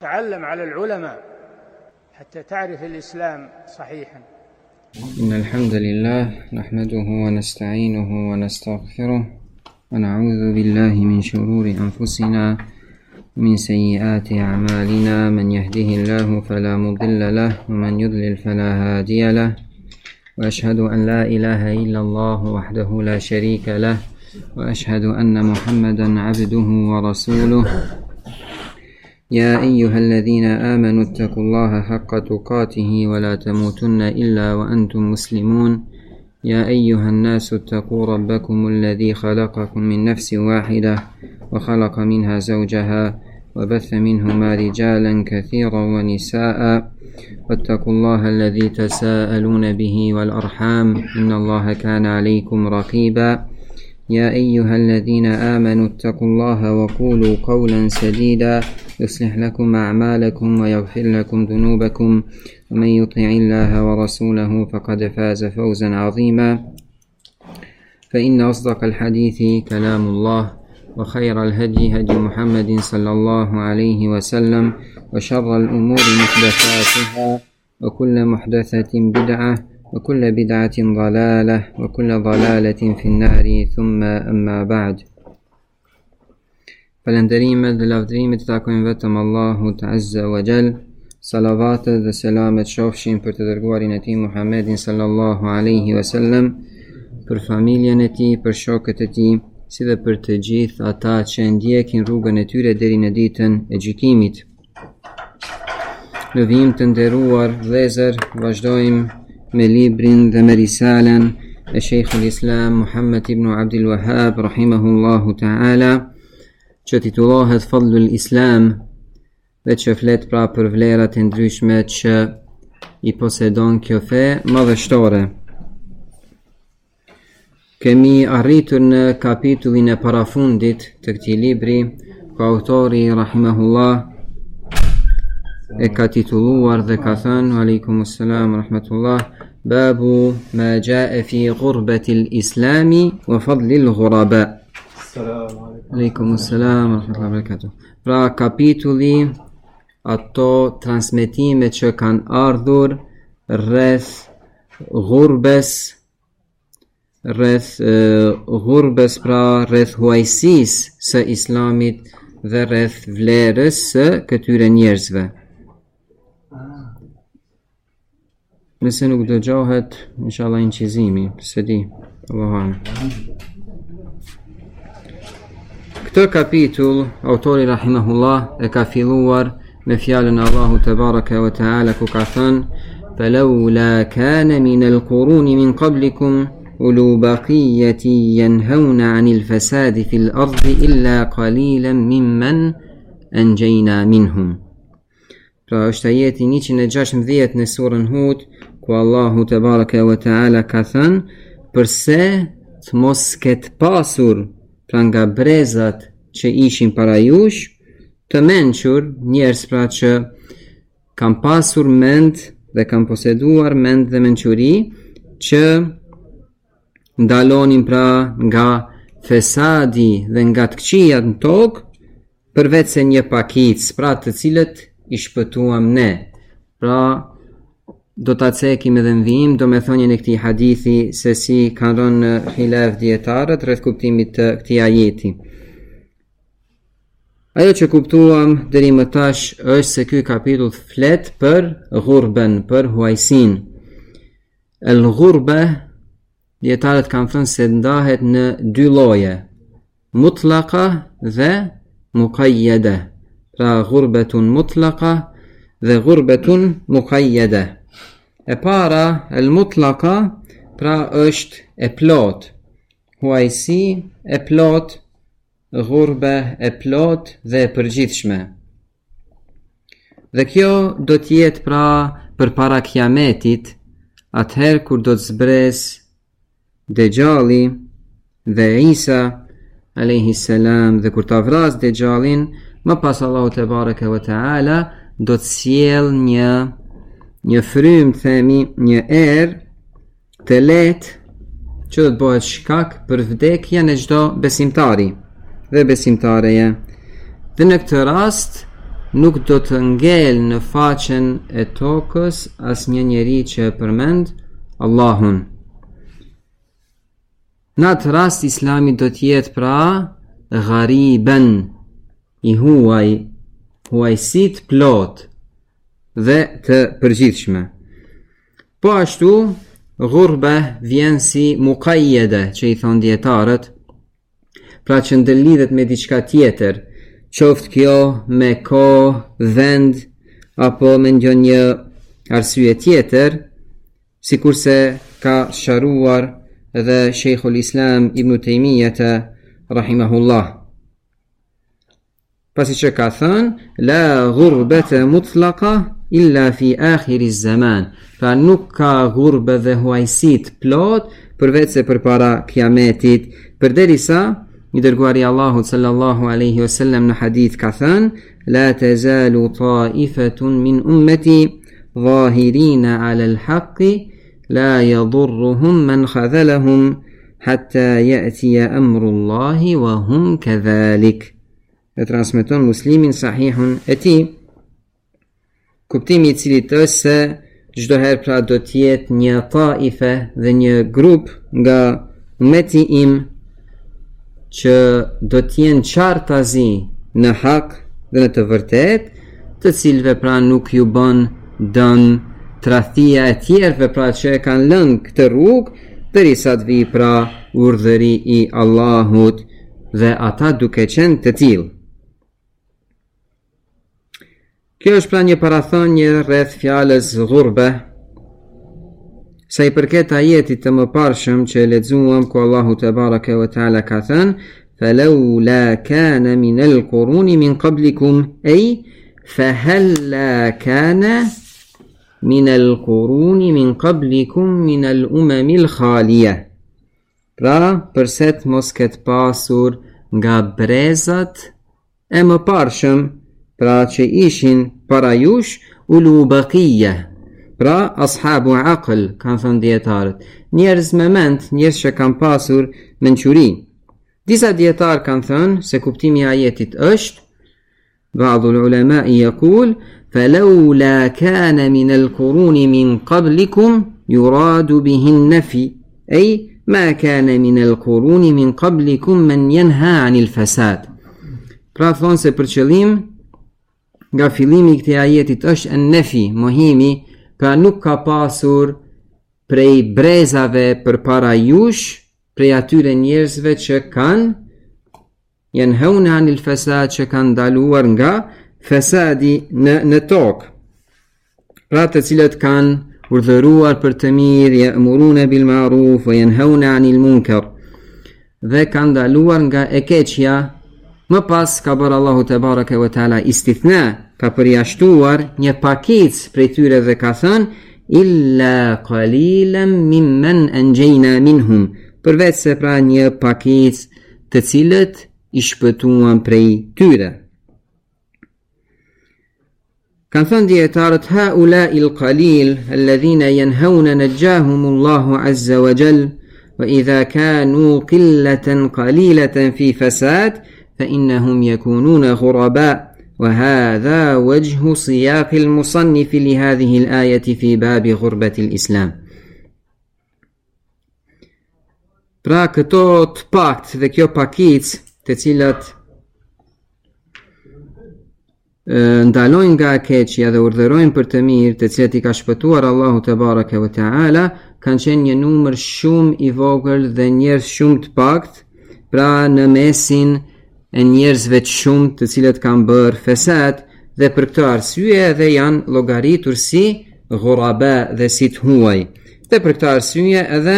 تعلم على العلماء حتى تعرف الإسلام صحيحا. إن الحمد لله نحمده ونستعينه ونستغفره ونعوذ بالله من شرور أنفسنا ومن سيئات أعمالنا. من يهده الله فلا مضل له ومن يضلل فلا هادي له، وأشهد أن لا إله إلا الله وحده لا شريك له، وأشهد أن محمدا عبده ورسوله. يا أيها الذين آمنوا اتقوا الله حق تقاته ولا تموتن إلا وأنتم مسلمون. يا أيها الناس اتقوا ربكم الذي خلقكم من نفس واحدة وخلق منها زوجها وبث منهما رجالا كثيرا ونساء، واتقوا الله الذي تساءلون به والأرحام إن الله كان عليكم رقيبا. يا أيها الذين آمنوا اتقوا الله وقولوا قولا سديدا يصلح لكم أعمالكم ويغفر لكم ذنوبكم، ومن يطع الله ورسوله فقد فاز فوزا عظيما. فإن أصدق الحديث كلام الله، وخير الهدي هدي محمد صلى الله عليه وسلم، وشر الأمور محدثاتها، وكل محدثة بدعة، وكل بدعة ضلالة، وكل ضلالة في النار. ثم أما بعد. Falenderimet dhe lavdërimet i takojnë vetëm Allahut Azza wa Jall. Salavatet dhe selamet shofshin për të dërguarin e tij Muhammedin sallallahu alaihi wasallam, për familjen e tij, për shokët e tij, si dhe për të gjithë ata që ndjekin rrugën e tyre deri në ditën e gjykimit. Në vim të nderuar vëllezër, vazhdojmë me librin dhe me risalen e Sheikhul Islam Muhammad ibn Abdul Wahhab rahimahullahu ta'ala, që titullohet Fadlul Islam, dhe që flet pra për vlerat e ndryshme që i posedon kjo fe madhështore. Kemi arritur në kapitullin e parafundit të këtij libri, ku autori rahimahullah e ka titulluar dhe ka thënë: Aleikum assalam rahmatullah, babu ma jaa fi ghurbatil islami wa fadlil ghuraba. Aleikum assalam rahmatullahi wa barakatuh. Pra kapitulli ato transmetime që kanë ardhur rreth ghurbes, pra rreth huajsisë së islamit dhe rreth vlerës së këtyre njerëzve. Nëse nuk dëgjohet, inshallah incizimi, se di, Allahu a'lam. Këtë kapitull, autori rahimahullah e ka filluar me fjalën e Allahu Tebaraka wa Ta'ala, ku ka thënë: فَلَوْلَا كَانَ مِنَ الْقُرُونِ مِنْ قَبْلِكُمْ أُولُو بَقِيَّةٍ يَنْهَوْنَ عَنِ الْفَسَادِ فِي الْأَرْضِ إِلَّا قَلِيلًا مِمَّنْ أَنْجَيْنَا مِنْهُمْ. Pra është ajeti 116 në surën Hud, ku Allahu Tebaraka wa Ta'ala ka thënë: përse të mos ketë pasur pra nga brezat që ishin para jush, të mençur njerëz pra që kanë pasur mend dhe kanë poseduar mend dhe mençuri, që ndalonin pra nga fesadi dhe nga të këqijat në tokë, përveç se një pakicë, pra të cilët i shpëtuam ne. Pra do ta cekim edhe në vim, do me thonjën e këtij hadithi, se si kanë rënë khilaf dietarët rreth kuptimit të këtij ajeti. Ajo që kuptuam deri më tash është se ky kapitull flet për ghurben, për huajsin. El ghurbe, dietarët kanë thënë se ndahet në dy lloje, mutlaka dhe muqayyada. Pra ghurbetun mutlaka dhe ghurbetun muqayyada. E para, el mutlaka, pra është e plot, huajsi e plot, ghurbe e plot dhe e përgjithshme. Dhe kjo do t'jetë pra për para kiametit, atëherë kur do të zbres Dejjali dhe Isa alayhi salam, dhe kur ta vras Dejjalin, më pas Allahu Tebaraka wa Ta'ala do të sjell një frym, themi, një erë të lehtë që do të bëhet shkak për vdekjen e çdo besimtari dhe besimtareje. Dhe në këtë rast nuk do të ngel në faqen e tokës asnjë njeri që përmend Allahun. Në atë rast Islami do të jetë pra ghariban, i huajsit plot dhe të përgjithshme. Po ashtu ghurba vjen si muqayyada, që i thon dietarët, pra që ndëlidhet me diçka tjetër, qoftë kjo me kohë, vend apo me ndonjë arsye tjetër, sikurse ka sharuar edhe Sheikhul Islam Ibn Taymiyah rahimahullah. Pasi që ka thënë la ghurbata mutlaqa illa fi akhir az-zaman, pra nuk ka ghurbe dhe huajsit plot përveç se përpara kiametit, përderisa i dërguari Allahut sallallahu alaihi wasallam në hadith ka thënë la tazalu ta'ifatun min ummati zahirina 'ala al-haqqi la yadurruhum man khadhalahum hatta ya'tiya amru Allahi wa hum kadhalik. E transmeton Muslimin sahihun e tij, kuptimi i cilit është se çdo herë pra do të jetë një taife dhe një grup nga ummeti im që do të jenë qartazi në hak dhe në të vërtet, të cilëve pra nuk ju bën dëm tradhtia e tjerëve pra që e kanë lënë këtë rrugë, derisa të vi pra urdhëri i Allahut dhe ata duke qenë të tillë. Kjo është pra një parathonje rreth fjalës ghurbe, sa i përket ajetit të mëparshëm që lexuam ku Allahu te baraka ve taala ka thënë فلولا كان من القرون من قبلكم أي فهلا كان من القرون من قبلكم من الأمم الخالية. Pra, përset mos ketë pasur nga brezat e mëparshëm, pra që ishin para jush ulu baqiyya, pra ashabu aql, kanë thënë dietarët, njerëz me mend, njerëz që kanë pasur mençuri. Disa dietar kanë thënë se kuptimi i ajetit është بعض العلماء يقول فلولا كان من القرون من قبلكم يراد به النفي أي ما كان من القرون من قبلكم من ينهى عن الفساد. Pra thonë se për qëllim nga fillimi i këtij ajetit është an-nafi, mohimi, pra nuk ka pasur prej brezave përpara jush, prej atyre njerëzve që kanë yanhauna anil fasad, që kanë ndaluar nga fasadi në tokë, pra të cilët kanë urdhëruar për të mirë, ya'muruna bil ma'ruf wa yanhauna anil munkar, dhe kanë ndaluar nga e keqja. Më pas ka bërë Allahu te baraka ve taala istithna, ka përjashtuar një pakicë prej tyre dhe ka thënë illa qalilan mimman anjayna minhum, përveç se pra një pakicë të cilët i shpëtuan prej tyre. Kanë thënë dietarët haula il qalil alladhina yanhauna najahum Allahu azza wa jall wa idha kanu qillatan qalilatan fi fasad فإنهم يكونون غرباء وهذا وجه سياق المصنف لهذه الآية في باب غربة الإسلام. Pra këto të pakt dhe kjo pakic të cilat ndalojnë nga keqja dhe urdhërojnë për të mirë, të cilat i ka shpëtuar Allahu te baraka ve taala, kanë qenë një numër shumë i vogël dhe njerëz shumë të pakt, pra në mesin e njerëzve të shumë të cilët kanë bërë fesad, dhe për këtë arsye edhe janë llogaritur si ghuraba dhe si të huaj. Dhe për këtë arsye edhe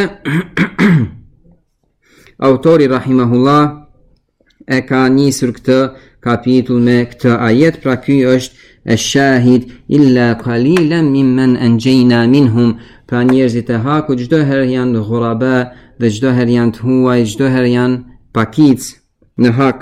autori rahimahullah e ka nisur këtë kapitull me këtë ajet, pra ky është ash-shahid illa qalilan mimman anjayna minhum, pra njerëzit e hakut çdo herë janë ghuraba dhe çdo herë janë të huaj, çdo herë janë pakic në hak.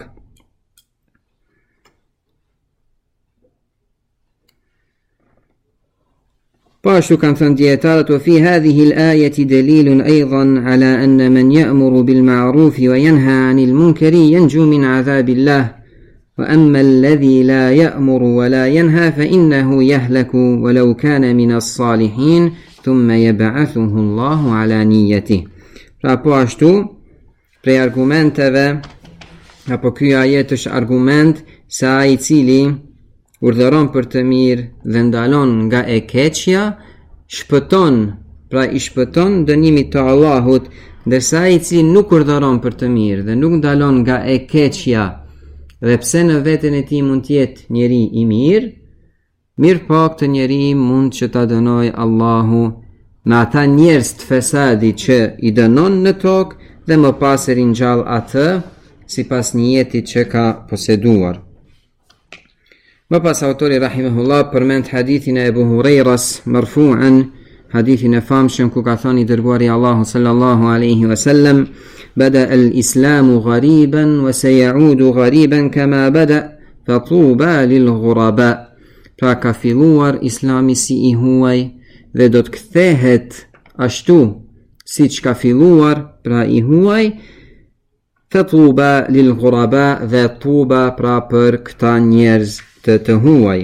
Pashtu kanë thënë dietarët wa fi hadhihi al-ayati dalilun aydan ala anna man ya'muru bil ma'ruf wa yanha 'anil munkari yanju min 'adhabillah وأما الذي لا يأمر ولا ينهى فإنه يهلك ولو كان من الصالحين ثم يبعثه الله على نيته. Pra po ashtu, prej argumenteve, apo ky ajet është argument se ai I cili urdhëron për të mirë dhe ndalon nga e keqja, shpëton, pra I shpëton dënimit të Allahut, ndërsa ai I cili nuk urdhëron për të mirë dhe nuk ndalon nga e keqja, dhe pse në veten e tij mund të jetë njeri I mirë po këtë njeri mund që ta dënoj Allahu në ata njerëz të fesadit që I dënon në tokë dhe më pas e ringjall atë sipas niyetit që ka poseduar. Më pas autori rahimahullah përmend hadithin e Ebu Hurajras marfu'an, hadithin e famshëm ku ka thënë I dërguari Allahu sallallahu alaihi wasallam: Bada al-islamu ghariban wa sayaudu ghariban kama bada fatuba lil ghuraba. Pra ka filluar Islami si I huaj dhe do të kthehet ashtu siç ka filluar, pra I huaj. Fatuba lil ghuraba, dhe tuba pra për këta njerëz të huaj.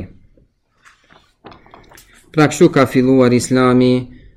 Pra kështu ka filluar Islami,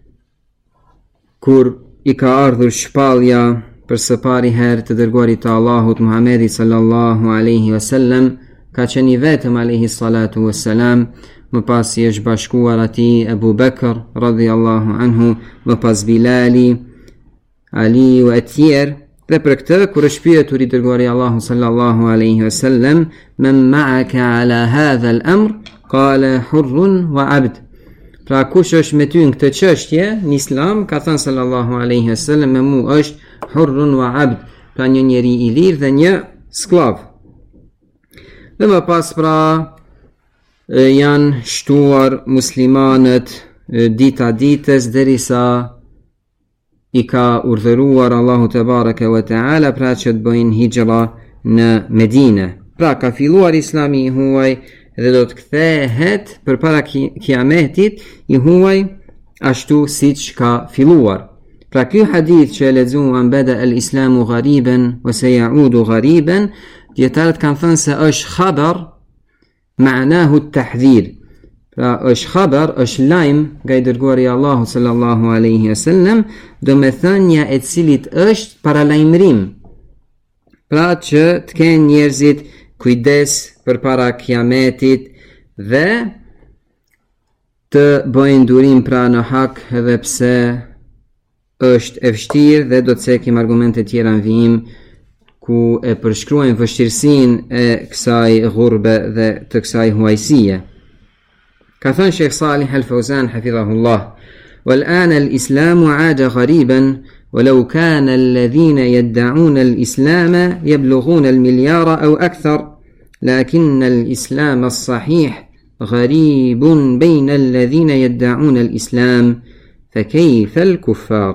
kur I ka ardhur shpallja për së pari herë të dërguarit të Allahut Muhammedi sallallahu alaihi wasallam, ka qenë I vetëm alaihi salatu wassalam, më pas I është bashkuar atij Abu Bakr radhiyallahu anhu, më pas Bilali, Ali e tjerë. Dhe për këtë, kur është pyetur I dërguari Allahu sallallahu alaihi wasallam: "Men ma'aka ala hadha al-amr?" qala hurrun wa 'abd. Pra kush është me ty në këtë çështje në Islam, ka thënë sallallahu alaihi wasallam, me mu është hurrun wa 'abd, pra një njeri I lirë dhe një sklav. Dhe më pas pra janë shtuar muslimanët dita ditës derisa I ka urdhëruar Allahu te baraka wa taala pra që të bëjnë hijra në Medinë. Pra ka filluar Islami I huaj dhe do të kthehet përpara kiametit I huaj ashtu siç ka filluar. Pra ky hadith që e lexuam, bada al-islamu ghariban wa sayaudu ghariban, dietarët kanë thënë se është khabar ma'nahu at-tahdhir. Pra është khabar, është lajm nga I dërguari Allahu sallallahu alaihi wasallam, do me thënja e cilit është paralajmërim. Pra që të kenë njerëzit kujdes përpara kiametit dhe të bëjnë durim pra në hak, edhe pse është e vështirë, dhe do të cekim argumente tjera në vijim ku e përshkruajnë vështirësinë e kësaj ghurbe dhe të kësaj huajsie. Ka thënë Sheikh Salih al-Fawzan hafidhahullah: "Wal-ana al-islamu 'ada ghariban ولو كان الذين يدعون الإسلام يبلغون المليار أو أكثر لكن الإسلام الصحيح غريب بين الذين يدعون الإسلام فكيف الكفار."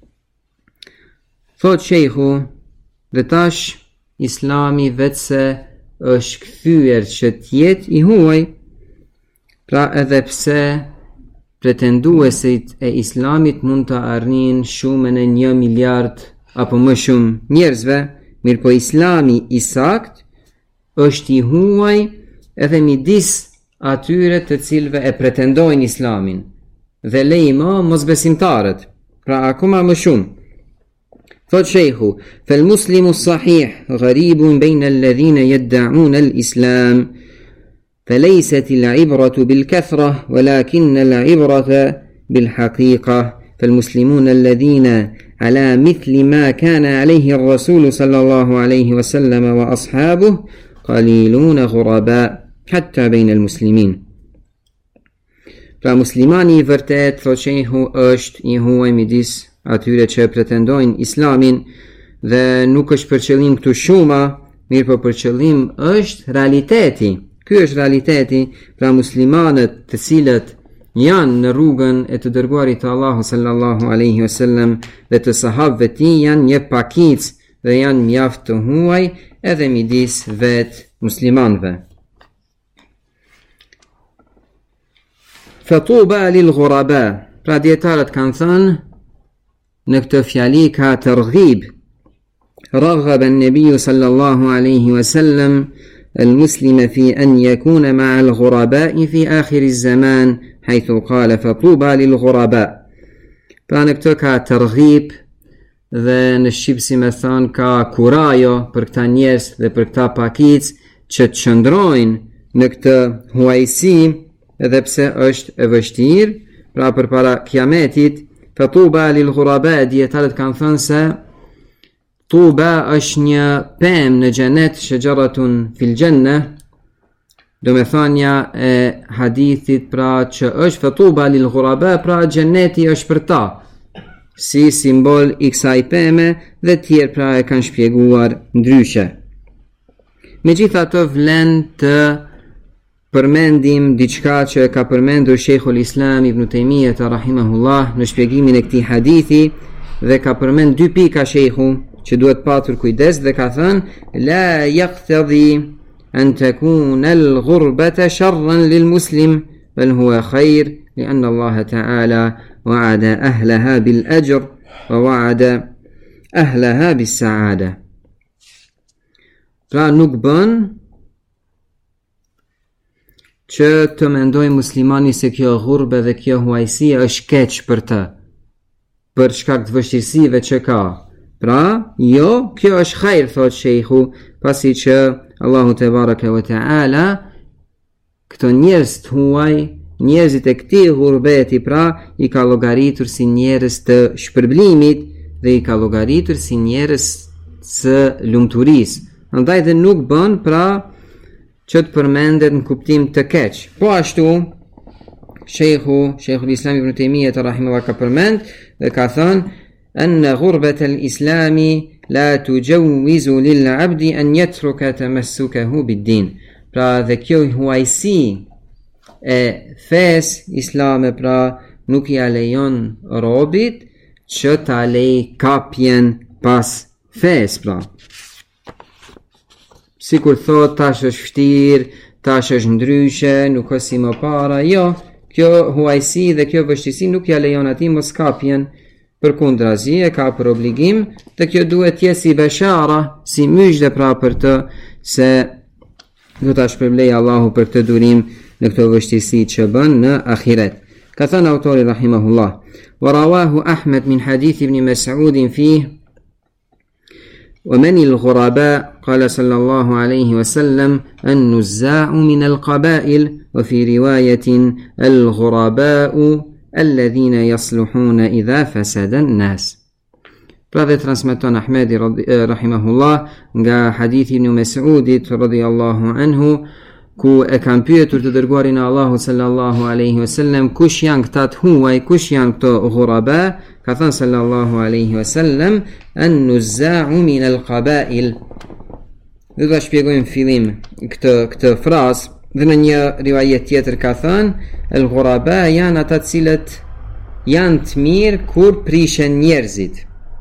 Thot Sheikhu, dhe tash Islami vetëse është kthyer që t'jetë I huaj, pra edhe pse pretenduesit e Islamit mund të arrin shumën e 1 miliard apo më shumë njerëzve, mirë po Islami I sakt është I huaj edhe midis atyre të cilve e pretendojnë Islamin dhe lejma mosbesimtarët, pra akoma më shumë. Thot Sheikhu: "فالمسلم الصحيح غريب بين الذين يدعون الإسلام فليست العبرة بالكثرة ولكن العبرة بالحقيقة فالمسلمون الذين على مثل ما كان عليه الرسول صلى الله عليه وسلم وأصحابه قليلون غرباء حتى بين المسلمين." Pra muslimani I vërtet, thot Sheikhu, është I huaj midis atyre që pretendojnë Islamin dhe nuk është për qëllim këtu shuma, mirë po për qëllim është realiteti. Ky është realiteti, pra muslimanët të cilët janë në rrugën e të dërguarit të Allahu sallallahu alaihi wasallam dhe të sahabëve të tij janë një pakicë dhe janë mjaft të huaj edhe midis vetë muslimanëve. Fatuba lil ghuraba, pra dietarët kanë thënë në këtë fjali ka tërghib. Raghaba an-nabiy sallallahu alaihi wasallam المسلم في أن يكون مع الغرباء في آخر الزمان حيث قال فطوبى للغرباء. Pra ترغيب dhe në Shqip si me thonë ka kurajo për këta njerëz dhe për këta pakic që të qëndrojnë në këtë huajsi edhe pse është e vështirë. Pra për para kiametit fatuba lil ghuraba, dietarët kanë thënë se tuba është një pemë në xhenet, shajaratun fil janna, do me thënia e hadithit pra që është fatuba lil ghuraba, pra xheneti është për ta si simbol i kësaj peme, dhe tjerë pra e kanë shpjeguar ndryshe. Megjithatë vlen të përmendim diçka që ka përmendur Sheikhul Islam Ibn Taymiyah rahimahullah në shpjegimin e këtij hadithi, dhe ka përmend dy pika sheikhu që duhet patur kujdes, dhe ka thënë la yaqtadi an takuna al-ghurbata sharran lil-muslim bal huwa khair li'anna Allah ta'ala wa'ada ahlaha bil-ajr wa wa'ada ahlaha bis-sa'ada. Pra nuk bën që të mendoj muslimani se kjo ghurbe dhe kjo huajsi është keq për të, për shkak të vështirësive që ka. Pra, jo, kjo është khajr, thot sheikhu, pasi që Allahu te baraka wa ta'ala këto njerëz të huaj, njerëzit e këtij ghurbeti pra i ka llogaritur si njerëz të shpërblimit dhe i ka llogaritur si njerëz të lumturisë. Andaj dhe nuk bën pra që të përmendet në kuptim të keq. Po ashtu Sheikhul Islam Ibn Taymiyah rahimahullah ka përmend dhe ka thënë أن غربة الإسلام لا تجوز للعبد أن يترك تمسكه بالدين. Pra dhe kjo huajsi e fes islame pra nuk ja lejon robit që ta lej kapjen pas fes pra. Sikur thot tash është vështirë, tash është ndryshe, nuk është si më para. Jo, kjo huajsi dhe kjo vështirësi nuk ja lejon atij mos kapjen. Për kundrazi e ka për obligim, të kjo duhet jetë si beshara, si myshdhe pra për të, se do ta shpërblej Allahu për këtë durim në këto vështirësi që bën në ahiret. Ka thënë autori rahimahullah, wa rawahu Ahmed min hadith ibn Mas'ud fihi wa man al-ghuraba qala sallallahu alayhi wa sallam an-nuzza'u min al-qaba'il wa fi riwayatin al-ghuraba'u الذين يصلحون إذا فسد الناس. Pra dhe transmeton Ahmedi rahimahullah nga hadithi ibn Mas'udit radhiyallahu anhu, ku e kanë pyetur të dërguarin e Allahut sallallahu alaihi wasallam kush janë këta të huaj, kush janë këto ghuraba, ka thënë sallallahu alaihi wasallam an-nuzza'u min al-qaba'il. Do ta shpjegojmë fillim këtë frazë. Dhe në një rivajet tjetër ka thënë el-ghuraba janë ata të cilët janë të mirë kur prishen njerëzit.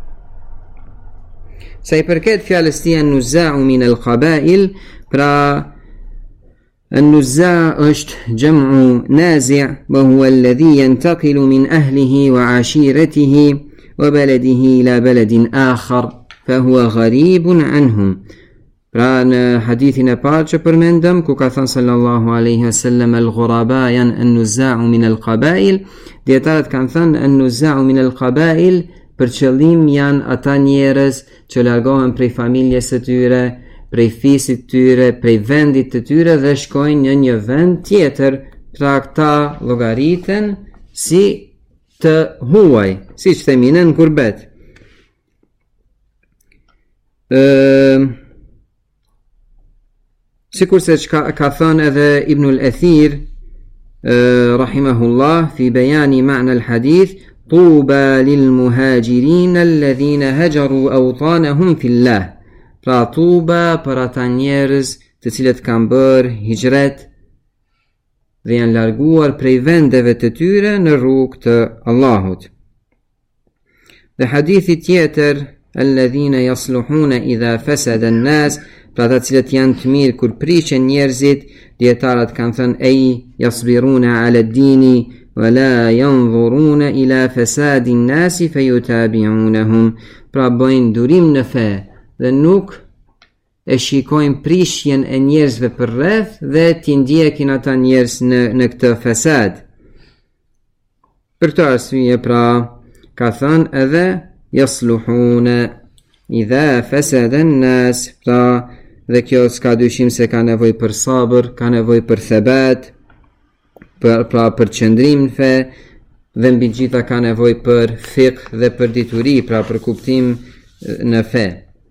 Sa i përket fjalës tij an-nuzza'u min al-qaba'il, pra an-nuzza' është jam'u nazi' wa huwa alladhi yantaqilu min ahlihi wa 'ashiratihi wa baladihi ila baladin akhar fa huwa gharibun anhum. Pra në hadithin e parë që përmendëm, ku ka thënë sallallahu alaihi wasallam al-ghuraba janë an-nuzza'u min al-qaba'il, dietarët kanë thënë an-nuzza'u min al-qaba'il për qëllim janë ata njerëz që largohen prej familjes së tyre, prej fisit të tyre, prej vendit të tyre dhe shkojnë në një vend tjetër. Pra këta llogariten si të huaj, siç themi në gurbet. Sikur se ka thënë edhe Ibn al-Athir rahimahullah fi bejani ma'na al-hadith, tuba lil muhajirin alladhina hajaru awtanahum fillah. Pra tuba për ata njerëz të cilët kanë bërë hijret dhe janë larguar prej vendeve të tyre në rrugë të Allahut. Dhe hadithi tjetër alladhina yasluhuna idha fasada an-nas, pra ata cilët janë të mirë kur prishen njerëzit, dietarët kanë thënë ej yasbiruna ala ad-dini wa la yanzuruna ila fasadi an-nas fayutabi'unhum, pra bëjnë durim në fe dhe nuk e shikojnë prishjen e njerëzve për rreth dhe t'i ndjekin ata njerëz në këtë fesad. Për këtë arsye pra ka thënë edhe yasluhuna idha fasada an-nas, pra dhe kjo s'ka dyshim se ka nevojë për sabër, ka nevojë për thebat, për qëndrim në fe, dhe mbi gjitha ka nevojë për fiqh dhe për dituri, pra për kuptim në fe.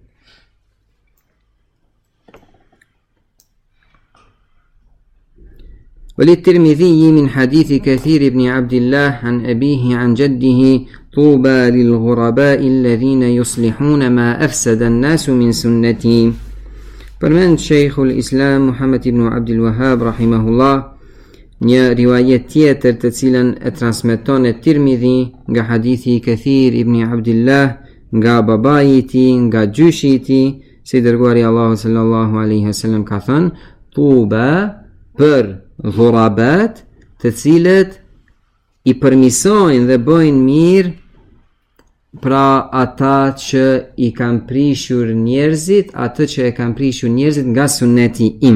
وللترمذي من حديث كثير بن عبد الله عن أبيه عن جده طوبى للغرباء الذين يصلحون ما أفسد الناس من سنتي. Përmend Sheikhul Islam Muhammad ibn Abdul Wahhab rahimahullah një riwajet tjetër të cilën e transmeton Tirmidhi nga hadithi Kathir ibn Abdullah nga babai I tij, nga gjyshi I tij, se I dërguari Allahu sallallahu alaihi wasallam ka thënë: Tuba për ghurabat, të cilët I përmisojnë dhe bëjnë mirë, pra ata që I kanë prishur njerëzit, atë që e kanë prishur njerëzit nga sunneti im.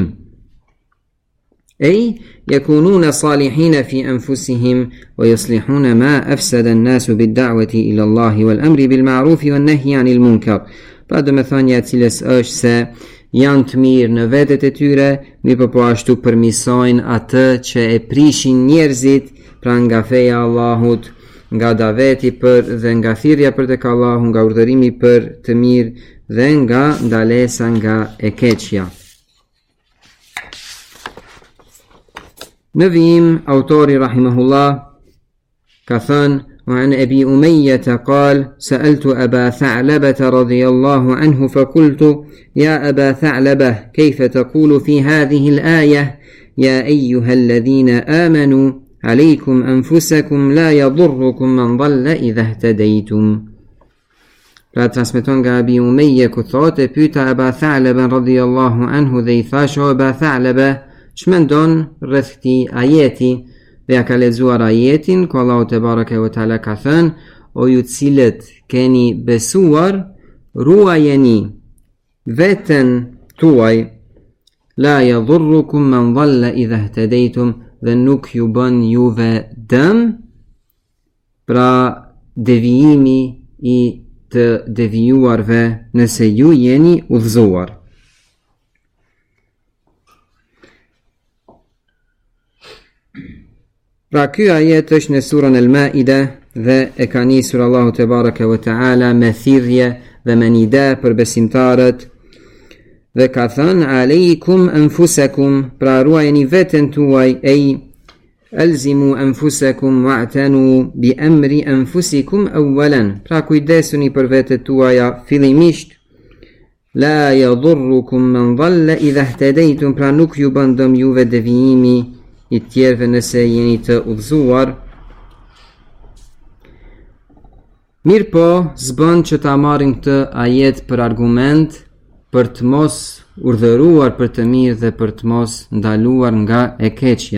أي يكونون صالحين في أنفسهم ويصلحون ما أفسد الناس بالدعوة إلى الله والأمر بالمعروف والنهي عن المنكر. Pra do me thënia cilës është se janë të mirë në vetet e tyre, mirë po ashtu përmisojnë atë që e prishin njerëzit, pra nga feja Allahut, nga daveti për dhe nga thirrja për tek Allahu, nga urdhërimi për të mirë dhe nga ndalesa nga e keqja. Në vijim, autori rahimahullah ka thënë: وعن أبي أمية قال: سألت أبا ثعلبة رضي الله عنه فقلت: يا أبا ثعلبة، كيف تقول في هذه الآية: يا أيها الذين آمنوا عليكم أنفسكم لا يضركم من ضل إذا اهتديتم. Pra transmeton nga Abi Umeje ku thotë, pyeta Aba Tha'laban radhiyallahu anhu dhe I thash: o Aba Tha'laba, ç'mendon rreth këtij ajeti? Dhe ja ka lexuar ajetin ku Allahu te baraka ve taala ka thënë: o ju cilët keni besuar, ruajeni veten tuaj, la yadhurrukum man dhalla idha ihtadaytum, dhe nuk ju bën juve dëm, pra devijimi I të devijuarve nëse ju jeni udhëzuar. Pra ky ajet është në surën Al-Maida dhe e ka nisur Allahu te baraka ve taala me thirrje dhe me nida për besimtarët dhe ka thënë: aleikum anfusakum, pra ruajeni veten tuaj, alzimu anfusakum wa'tanu bi amri anfusikum awwalan, pra kujdesuni për vetet tuaja fillimisht. La yadhurrukum man dhalla idha ihtadaytum, pra nuk ju bën dëm juve devijimi I tjerëve nëse jeni të udhëzuar. Mirë po, s'bën që ta marrin këtë ajet për argument për të mos urdhëruar për të mirë dhe për të mos ndaluar nga e keqja.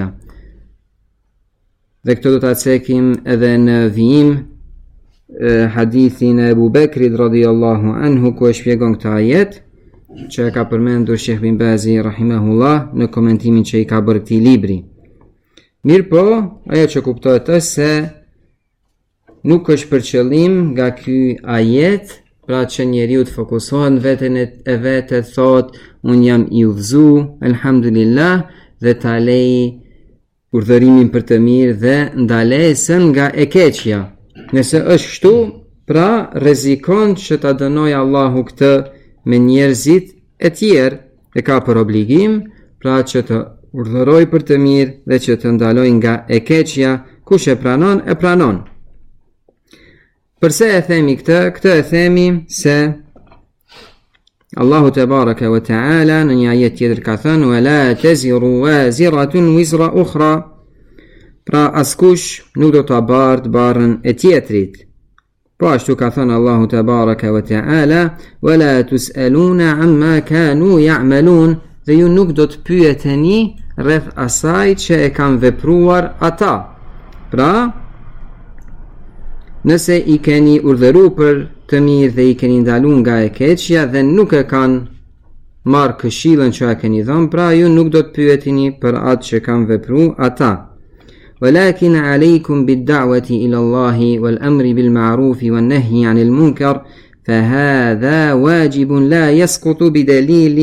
Dhe këtë do ta cekim edhe në vijim hadithin e Abu Bekrit radhiyallahu anhu ku e shpjegon këtë ajet, që e ka përmendur Sheikh bin Bazi rahimahullah në komentimin që I ka bërë këtij libri. Mirë po, ajo që kuptohet është se nuk është për qëllim nga ky ajet, pra që njeriu të fokusohet në veten e vet, thot un jam I udhëzu, alhamdulillah, dhe ta lej urdhërimin për të mirë dhe ndalesën nga e keqja. Nëse është kështu, pra rrezikon që ta dënoj Allahu këtë me njerëzit e tjerë, e ka për obligim, pra që të urdhëroj për të mirë dhe që të ndaloj nga e keqja, kush e pranon, e pranon. Përse e themi këtë? Këtë e themi se Allahu te baraka ve taala në një ajet tjetër ka thënë: "Wala taziru waziratun wizra ukhra", pra askush nuk do ta bart barrën e tjetrit. Po ashtu ka thënë Allahu te baraka ve taala: "Wala tusaluna amma kanu ya'malun", dhe ju nuk do të pyeteni rreth asaj që e kanë vepruar ata. Pra, nëse I keni urdhëruar për të mirë dhe I keni ndaluar nga e keqja dhe nuk e kanë marrë këshillën që a keni dhënë, pra ju nuk do të pyetini për atë që kanë vepruar ata. Walakin alaykum bid-da'wati ila Allahi wal-amri bil-ma'rufi wan-nahyi 'anil munkar فهذا واجب لا يسقط بدليل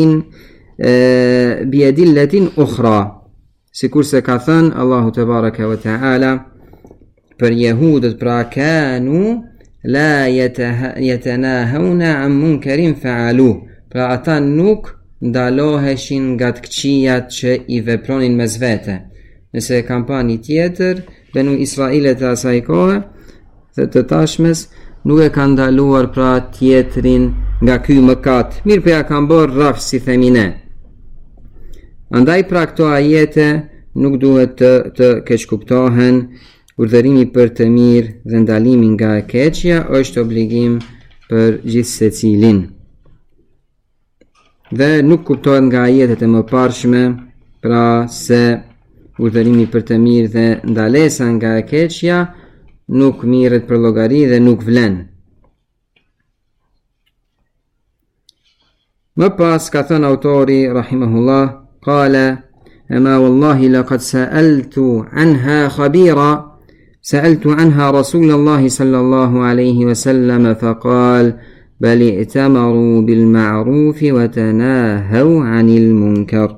بأدلة أخرى. Sikur se ka thënë Allahu te baraka wa taala për jehudët, pra kanu la yatanahawna an munkarin fa'aluh, pra ata nuk ndaloheshin nga të këqijat që i vepronin mes vete. Nëse kanë pa një tjetër, Benu Israilet e asaj kohe dhe të tashmes nuk e kanë ndaluar pra tjetrin nga ky mëkat, mirë për ja kanë bërë rraf si themine. Andaj pra këto ajete nuk duhet të keqkuptohen. Urdhërimi për të mirë dhe ndalimi nga e keqja është obligim për gjithë secilin. Dhe nuk kuptohet nga ajetet e mëparshme, pra se urdhërimi për të mirë dhe ndalesa nga e keqja nuk mirret për llogari dhe nuk vlen. Më pas ka thënë autori rahimahullah, qala ama wallahi laqad سألت عنها رسول الله صلى الله عليه وسلم فقال بل ائتمروا بالمعروف وتناهوا عن المنكر.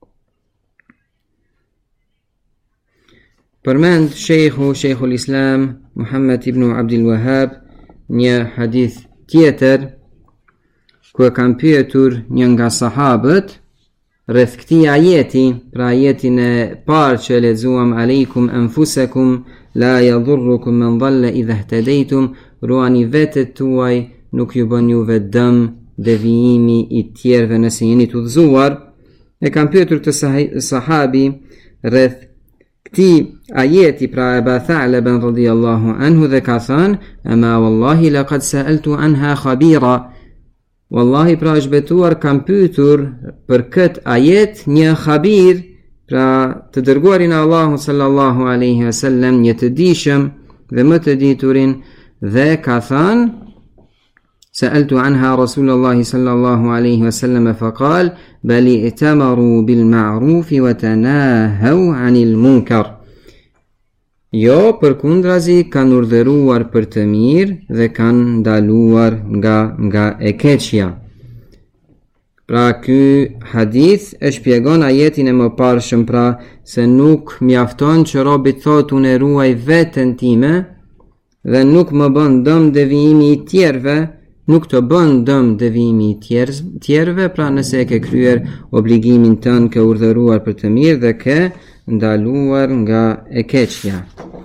Përmend Sheikhul Islam Muhammad ibn Abdul Wahhab një hadith tjetër ku e kanë pyetur një nga sahabët rreth këtij ajeti, pra ajetin e parë që lexuam, aleikum anfusakum la yadhurrukum man dhalla idha ihtadaytum, ruani vetet tuaj, nuk ju bën juve dëm devijimi i tjerëve nëse jeni të udhëzuar. E kanë pyetur të sahabi rreth këtij ajeti, pra Aba Tha'laban radhiyallahu anhu, dhe ka thënë ama wallahi laqad sa'altu anha khabira, wallahi pra është betuar kam pyetur për këtë ajet një khabir, pra të dërguarin e Allahut sallallahu alaihi wasallam, një të dijshëm dhe më të diturin, dhe ka thënë sa'altu anha Rasulullahi sallallahu alaihi wasallam faqal bal i'tamaru bil ma'ruf wa tanahaw 'anil munkar. Jo, përkundrazi kanë urdhëruar për të mirë dhe kanë ndaluar nga e keqja. Pra ky hadith e shpjegon ajetin e mëparshëm, pra se nuk mjafton që robi thotë unë e ruaj veten time dhe nuk më bën dëm devijimi i tjerëve, nuk të bën dëm devijimi i tjerëve, pra nëse e ke kryer obligimin tënd, ke urdhëruar për të mirë dhe ke ndaluar nga e keqja.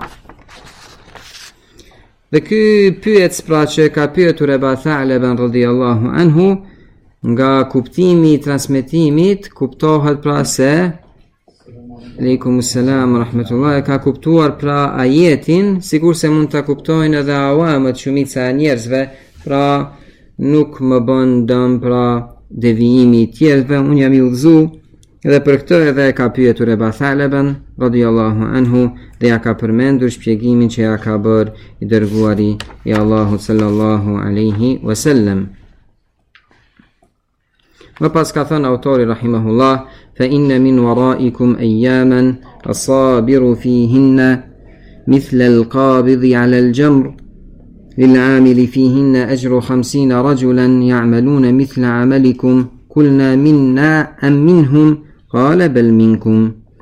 Dhe ky pyet, pra që ka pyetur Aba Tha'laban radhiyallahu anhu, nga kuptimi i transmetimit kuptohet pra se aleikum selam rahmetullah, ka kuptuar pra ajetin sikur se mund ta kuptojnë edhe awamët, shumica e njerëzve, pra nuk më bën dëm pra devijimi i tjerëve, unë jam i udhëzu. Dhe për këtë edhe ka pyetur Aba Tha'laban radhiyallahu anhu dhe ja ka përmendur shpjegimin që ja ka bërë i dërguari i Allahut sallallahu alaihi wasallam. Më pas ka thënë autori rahimahullah, fa inna min waraikum ayyaman asabiru fihinna mithla al-qabidhi 'ala al-jamr lil'amil fihinna ajru 50 rajulan ya'maluna mithla 'amalikum qulna minna am minhum qala bal minkum.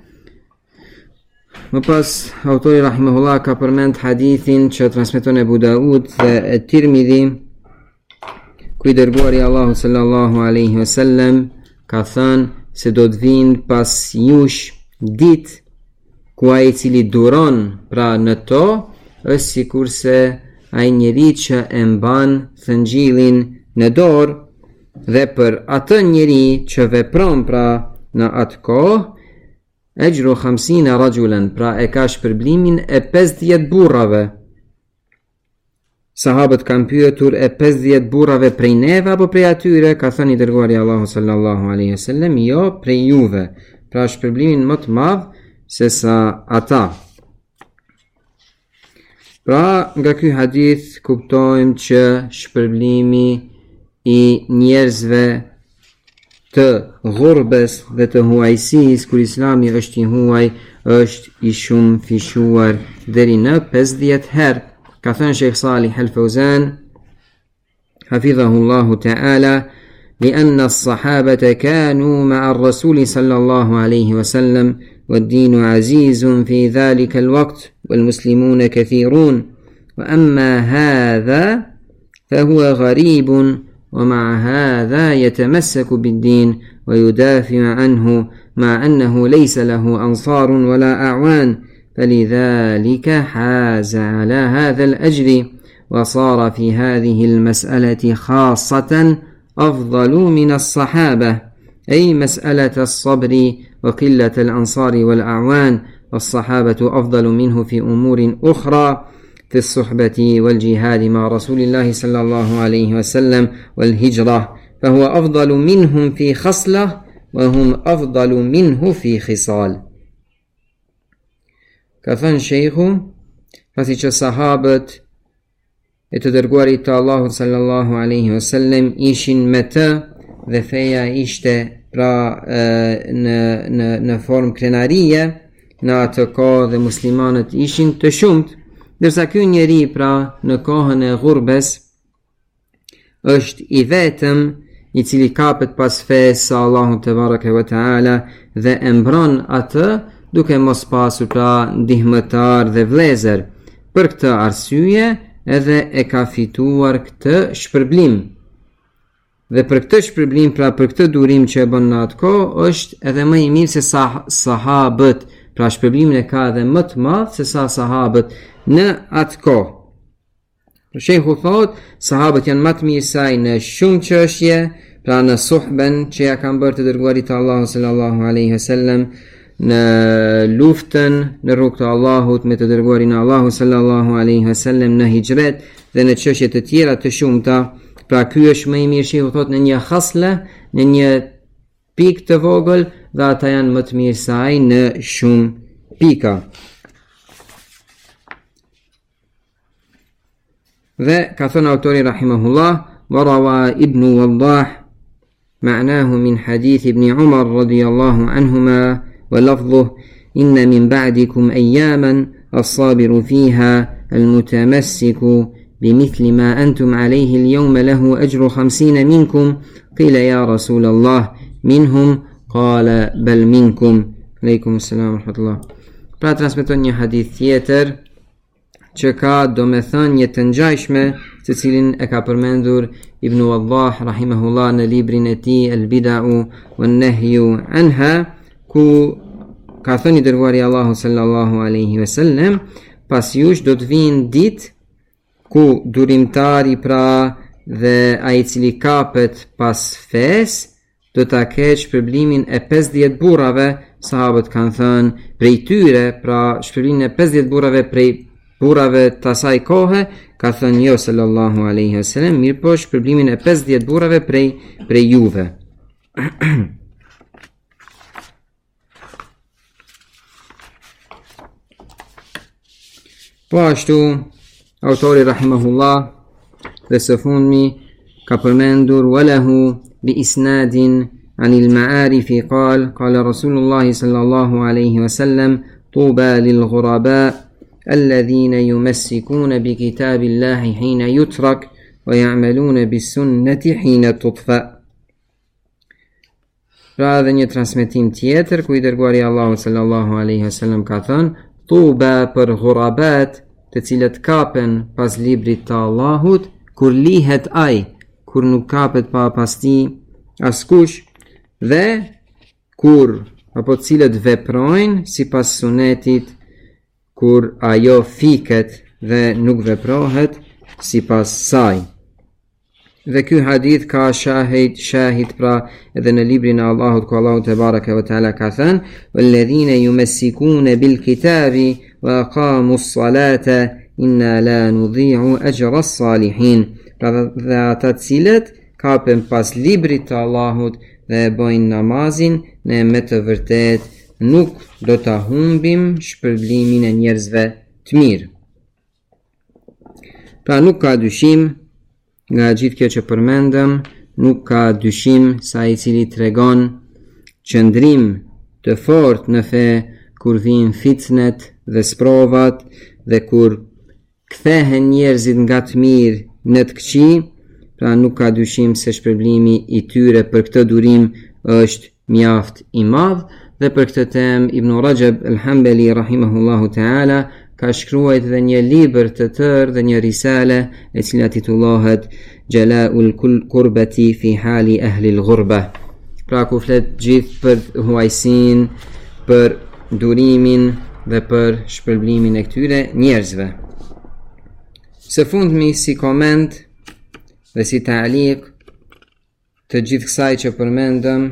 Më pas autori rahimahullah ka përmend hadithin që transmeton Abu Daud dhe Tirmidhi, ku i dërguari Allahu sallallahu alaihi wasallam ka thënë se do të vinë pas jush ditë ku ai i cili duron pra në to është sikurse ai njeri që e mban thëngjillin në dorë, dhe për atë njeri që vepron pra në atë kohë ajru 50 rajulan, pra e ka shpërblimin e 50 burrave. Sahabët kanë pyetur e 50 burrave prej neve apo prej atyre? Ka thënë i dërguari Allahu sallallahu alaihi wasallam, jo, prej juve, pra shpërblimin më të madh se sa ata. Pra nga ky hadith kuptojmë që shpërblimi i njerëzve të ghurbes dhe të huajsis, kur Islami është i huaj, është i shumë fishuar deri në 50 herë. Ka thënë Sheikh Salih Al-Fawzan hafidhahullahu ta'ala: لأن الصحابة كانوا مع الرسول صلى الله عليه وسلم والدين عزيز في ذلك الوقت والمسلمون كثيرون، وأما هذا فهو غريب، ومع هذا يتمسك بالدين ويدافع عنه مع أنه ليس له أنصار ولا أعوان، فلذلك حاز على هذا الأجر، وصار في هذه المسألة خاصة أفضل من الصحابة، أي مسألة الصبر وقلة الأنصار والأعوان، والصحابة أفضل منه في أمور أخرى، في الصحبة والجهاد مع رسول الله صلى الله عليه وسلم والهجرة، فهو أفضل منهم في خصلة وهم أفضل منه في خصال. كثن شيخ فسيش صحابة e të dërguarit të Allahut sallallahu alaihi wasallam ishin me të dhe feja ishte pra në formë krenarie në atë kohë dhe muslimanët ishin të shumt, ndërsa ky njeri pra në kohën e ghurbes është i vetëm i cili kapet pas fesë së Allahut te bareke ve taala dhe e mbron atë duke mos pasur pra ndihmëtar dhe vëllezër. Për këtë arsye edhe e ka fituar këtë shpërblim. Dhe për këtë shpërblim, pra për këtë durim që e bën në atë kohë, është edhe më i mirë se sahabët. Pra shpërblimin e ka edhe më të madh se sa sahabët në atë kohë. Sheikhu thot, sahabët janë më të mirë saj në shumë çështje, pra në suhben që ja kanë bërë të dërguarit të Allahut sallallahu alaihi wasallam, në luftën në rrugë të Allahut me të dërguarin e Allahut sallallahu alaihi wasallam, në hijret dhe në çështje të tjera të shumta. Pra ky është më i mirë, shehu thot, në një hasle, në një pikë të vogël, dhe ata janë më të mirë se ai në shumë pika. Dhe ka thënë autori rahimahullah: wa rawa ibn Waddah ma'nahu min hadith ibn Umar radiyallahu anhuma ولفظه إن من بعدكم أياما الصابر فيها المتمسك بمثل ما أنتم عليه اليوم له أجر 50 منكم. قيل يا رسول الله منهم؟ قال بل منكم. عليكم السلام ورحمة الله. Pra transmeton një hadith tjetër që ka domethënie të ngjashme, të cilin e ka përmendur Ibn Waddah rahimahullah në librin e tij El Bida'u wan Nahyu anha, ku ka thënë i dërguari Allahu sallallahu alaihi wasallam: pas jush do të vinë ditë ku durimtari pra dhe ai i cili kapet pas fes do ta ketë shpërblimin e 50 burrave. Sahabët kanë thënë prej tyre, pra shpërblimin e 50 burrave prej burrave të asaj kohe. Ka thënë jo sallallahu alaihi wasallam, mirë po shpërblimin e 50 burrave prej juve. Po ashtu, autori rahimahullah dhe së fundmi ka përmendur: walahu bi isnadin anil ma'arifi qala Rasulullah sallallahu alaihi wasallam tuba lil ghuraba alladhina yumassikuna bi kitabillahi hina yutrak wa ya'maluna bis sunnati hina tutfa. Pra dhe një transmetim tjetër ku i dërguari Allahu sallallahu alaihi wasallam ka thënë: tuba për ghurabat, të cilët kapen pas librit të Allahut, kur lihet ai, kur nuk kapet pa pas tij askush, dhe kur apo të cilët veprojnë sipas sunetit, kur ajo fiket dhe nuk veprohet sipas saj. Dhe ky hadith ka shahid pra edhe në librin e Allahut, ku Allahu te baraka ve taala ka thënë: "Walladhina yumassikuna bil kitabi wa aqamu s-salata inna la nudhi'u ajra as-salihin." Pra dhe ata të cilët kapen pas librit të Allahut dhe bojnë namazin, ne me të vërtet nuk do ta humbim shpërblimin e njerëzve të mirë. Pra nuk ka dyshim nga gjithë kjo që përmendëm, nuk ka dyshim se ai i cili tregon qëndrim të fortë në fe kur vijnë fitnet dhe sprovat dhe kur kthehen njerëzit nga të mirë në të këqij, pra nuk ka dyshim se shpërblimi i tyre për këtë durim është mjaft i madh. Dhe për këtë temë Ibn Rajab al-Hanbali rahimahullahu ta'ala ka shkruar dhe një libër të tërë dhe një risale e cila titullohet Jala'ul Qurbati fi hali ahli al-ghurba. Pra ku flet gjithë për huajsin, për durimin dhe për shpërblimin e këtyre njerëzve. Së fundmi si koment dhe si ta'liq të gjithë kësaj që përmendëm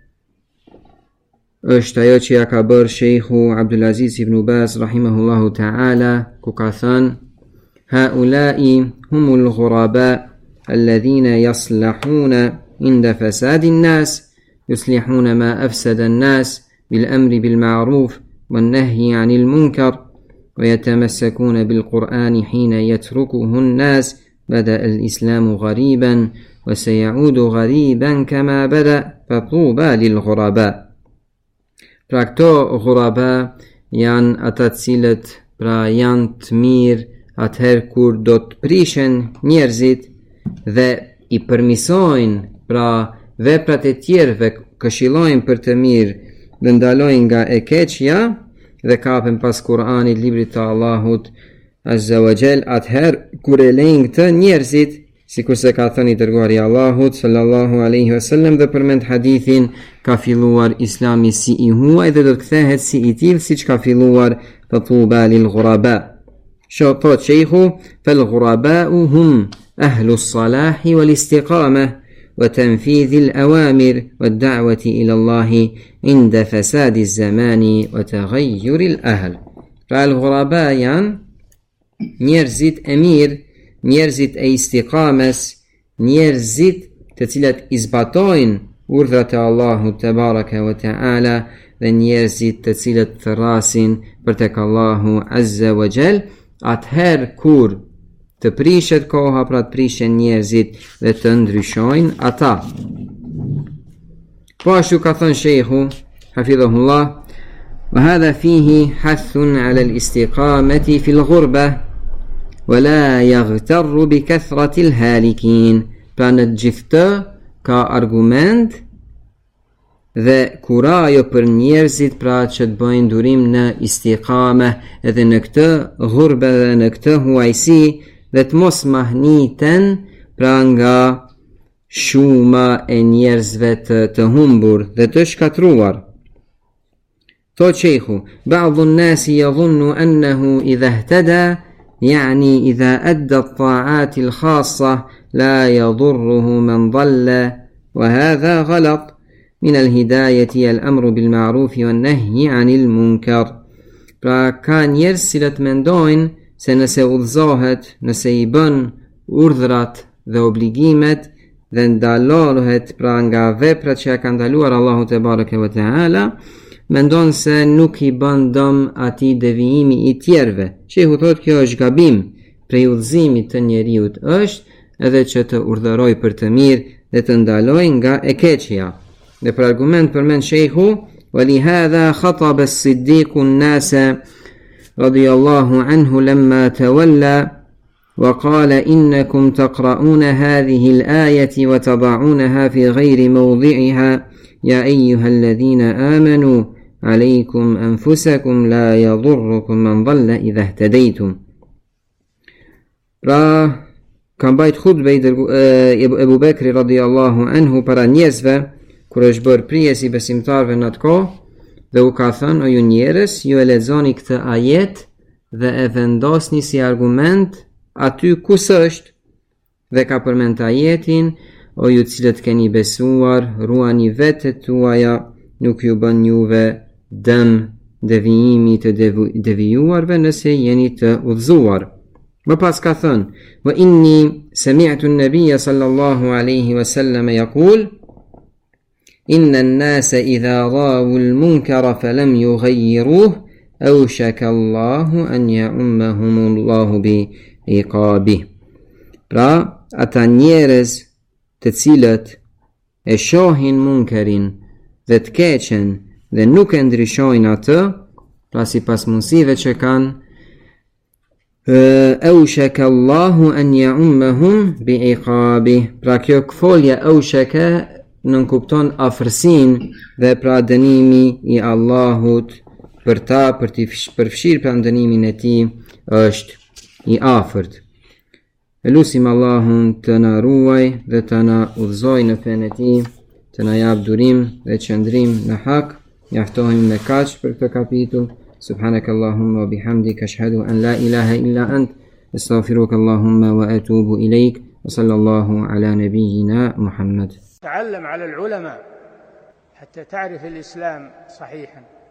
është ajo që ja ka bërë Sheikhu Abdulaziz ibn Baz rahimahullahu ta'ala, ku ka thënë: Haulai humul ghuraba alladhina yaslahuna inda fasadi an-nas yuslihuna ma afsada an-nas bil amri bil ma'ruf wan nahyi 'anil munkar wa yatamassakuna bil Qur'ani hina yatrukuhu an-nas bada al-islamu ghariban wa sayaudu ghariban kama bada fatuba lil ghuraba. Pra këto ghuraba janë ata cilët pra janë të mirë atëherë kur do të prishen njerëzit dhe i përmisojnë pra veprat e tjerëve, këshillojnë për të mirë dhe ndalojnë nga e keqja dhe kapen pas Kur'anit, librit të Allahut Azza wa Jall, atëherë kur e lejnë këtë njerëzit, sikur se ka thënë i dërguari i Allahut sallallahu alaihi wasallam dhe përmend hadithin, ka filluar Islami si i huaj dhe do të kthehet si i tillë siç ka filluar. Fatuba lil ghuraba. Thot Sheikhu, fal ghuraba'u hum ahlu s-salahi wal istiqamah wa tanfidhi al-awamir wad da'wati ila Allah inda fasadi az-zamani wa taghayyur al-ahl. Fal ghuraba janë njerëzit e mirë, njerëzit e istiqames, njerëzit të cilët i zbatojnë urdhrat e Allahut te baraka wa ta'ala dhe njerëzit të cilët thrasin për tek Allahu Azza wa Jall, atëherë kur të prishet koha, pra të prishen njerëzit dhe të ndryshojnë ata. Po ashtu ka thënë Sheikhu hafidhahullah: wa hadha fihi hathun 'ala al-istiqamati fi al-ghurba ولا يغتر بكثرة الهالكين. Pra në gjithë ka argument dhe kurajo për njerëzit pra që të bëjnë durim në istiqame edhe në këtë ghurbe dhe në këtë huajsi dhe të mos mahniten pra nga shuma e njerëzve të humbur dhe të shkatruar. Thot Sheikhu: ba'dhu an-nasi yadhunnu annahu idha ihtada يعني إذا أدى الطاعات الخاصة لا يضره من ضل وهذا غلط من الهداية الأمر بالمعروف والنهي عن المنكر. Pra ka njerëz cilët mendojnë se nëse udhëzohet, nëse i bën urdhrat dhe obligimet dhe ndalohet pra nga veprat që ka ndaluar Allahu te bareke ve teala, mendon se nuk i bën dëm atij devijimi i tjerëve. Shehu thot kjo është gabim prej udhëzimit të njeriut është edhe që të urdhëroj për të mirë dhe të ndaloj nga e keqja. Dhe për argument përmend Shehu: ولهذا خطب الصديق الناس رضي الله عنه لما تولى وقال إنكم تقرؤون هذه الآية وتضعونها في غير موضعها يا أيها الذين آمنوا عليكم أنفسكم لا يضركم من ضل إذا اهتديتم. Pra kam bajt khutbe Ebu Bekri radiallahu anhu para njerëzve kur është bërë prijes i besimtarve në atë kohë dhe u ka thënë: o ju njerëz, ju e lexoni këtë ajet dhe e vendosni si argument aty ku është, dhe ka përmend ajetin: o ju cilët keni besuar, ruani vetët tuaja, nuk ju bën juve dëm devijimi të devijuarve nëse jeni të udhëzuar. Më pas ka thënë: wa inni sami'tu an-nabiyya sallallahu alaihi wasallam yaqul inna an-nasa idha ra'u al-munkara falam yughayyiruhu awshaka Allahu an ya'ummahum Allahu bi iqabih. Pra ata njerëz të cilët e shohin munkerin dhe të keqen dhe nuk e ndryshojnë atë, pra si pas mundësive që kanë, aushaka Allahu an ya'ummahum bi'iqabi. Pra kjo folja aushaka nënkupton afërsinë dhe pra dënimi i Allahut për ta, për t'i përfshirë pra dënimin e tij është i afërt. Elusim Allahun të na ruaj dhe të na udhëzoj në fenë e tij, të na jap durim dhe qëndrim në hak. Mjaftohemi me kaq për këtë kapitull. Subhanak Allahumma wa bihamdik, ashhadu an la ilaha illa ant, astaghfiruka Allahumma wa atubu ilayk, wa sallallahu ala nabiyyina Muhammad. تعلم على العلماء حتى تعرف الإسلام صحيحا.